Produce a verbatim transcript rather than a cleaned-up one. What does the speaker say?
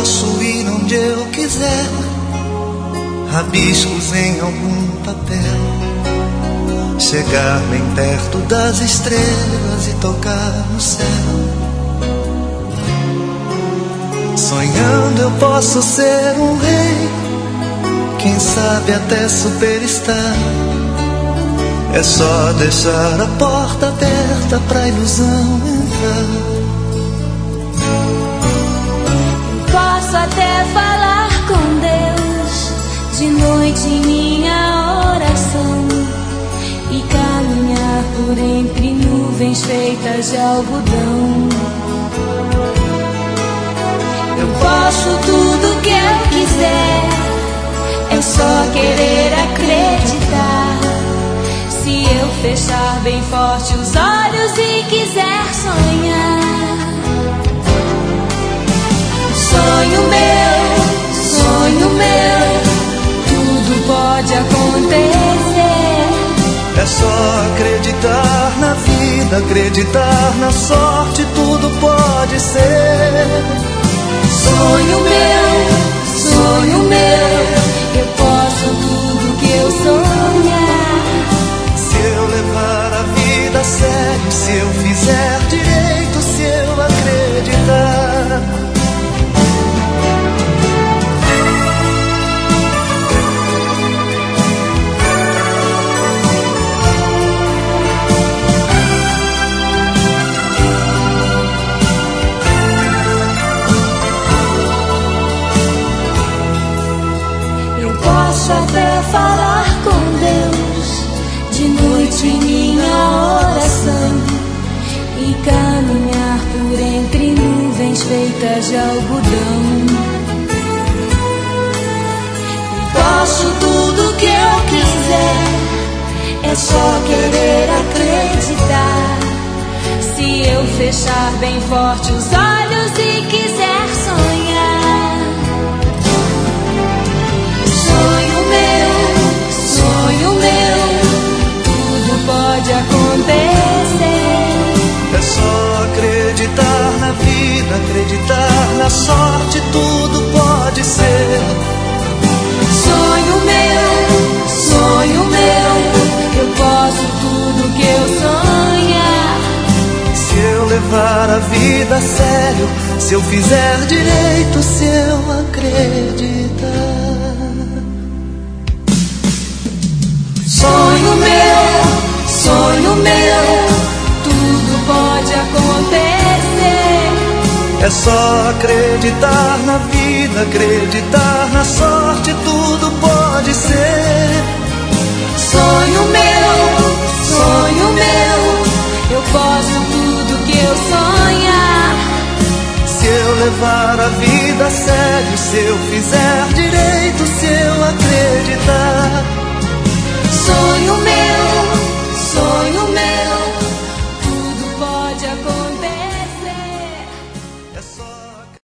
posso ir onde eu quiser, rabiscos em algum papel, chegar bem perto das estrelas e tocar no céu. Sonhando eu posso ser um rei, quem sabe até superstar. É só deixar a porta aberta pra ilusão entrar. Posso até falar com Deus de noite em minha oração e caminhar por entre nuvens feitas de algodão. Eu posso tudo que eu quiser, é só querer acreditar. Se eu fechar bem forte os olhos e quiser sonhar. Sonho meu, sonho meu, tudo pode acontecer. É só acreditar na vida, acreditar na sorte, tudo pode ser. Sonho meu, sonho meu, eu posso tudo que eu sonhar. Se eu levar a vida a sério, se eu fizer direito, se eu acreditar. Posso até falar com Deus de noite em minha oração e caminhar por entre nuvens feitas de algodão. Posso tudo que eu quiser, é só querer acreditar. Se eu fechar bem forte os olhos e quiser sonhar. Sonho meu, sonho meu, tudo pode acontecer. É só acreditar na vida, acreditar na sorte, tudo pode ser. Sonho meu, sonho meu, eu posso tudo que eu sonhar. Se eu levar a vida a sério, se eu fizer direito, se eu acreditar. Sonho meu, sonho meu, tudo pode acontecer. É só acreditar na vida, acreditar na sorte, tudo pode ser. Sonho meu, sonho meu, eu posso tudo que eu sonhar. Se eu levar a vida a sério, se eu fizer direito,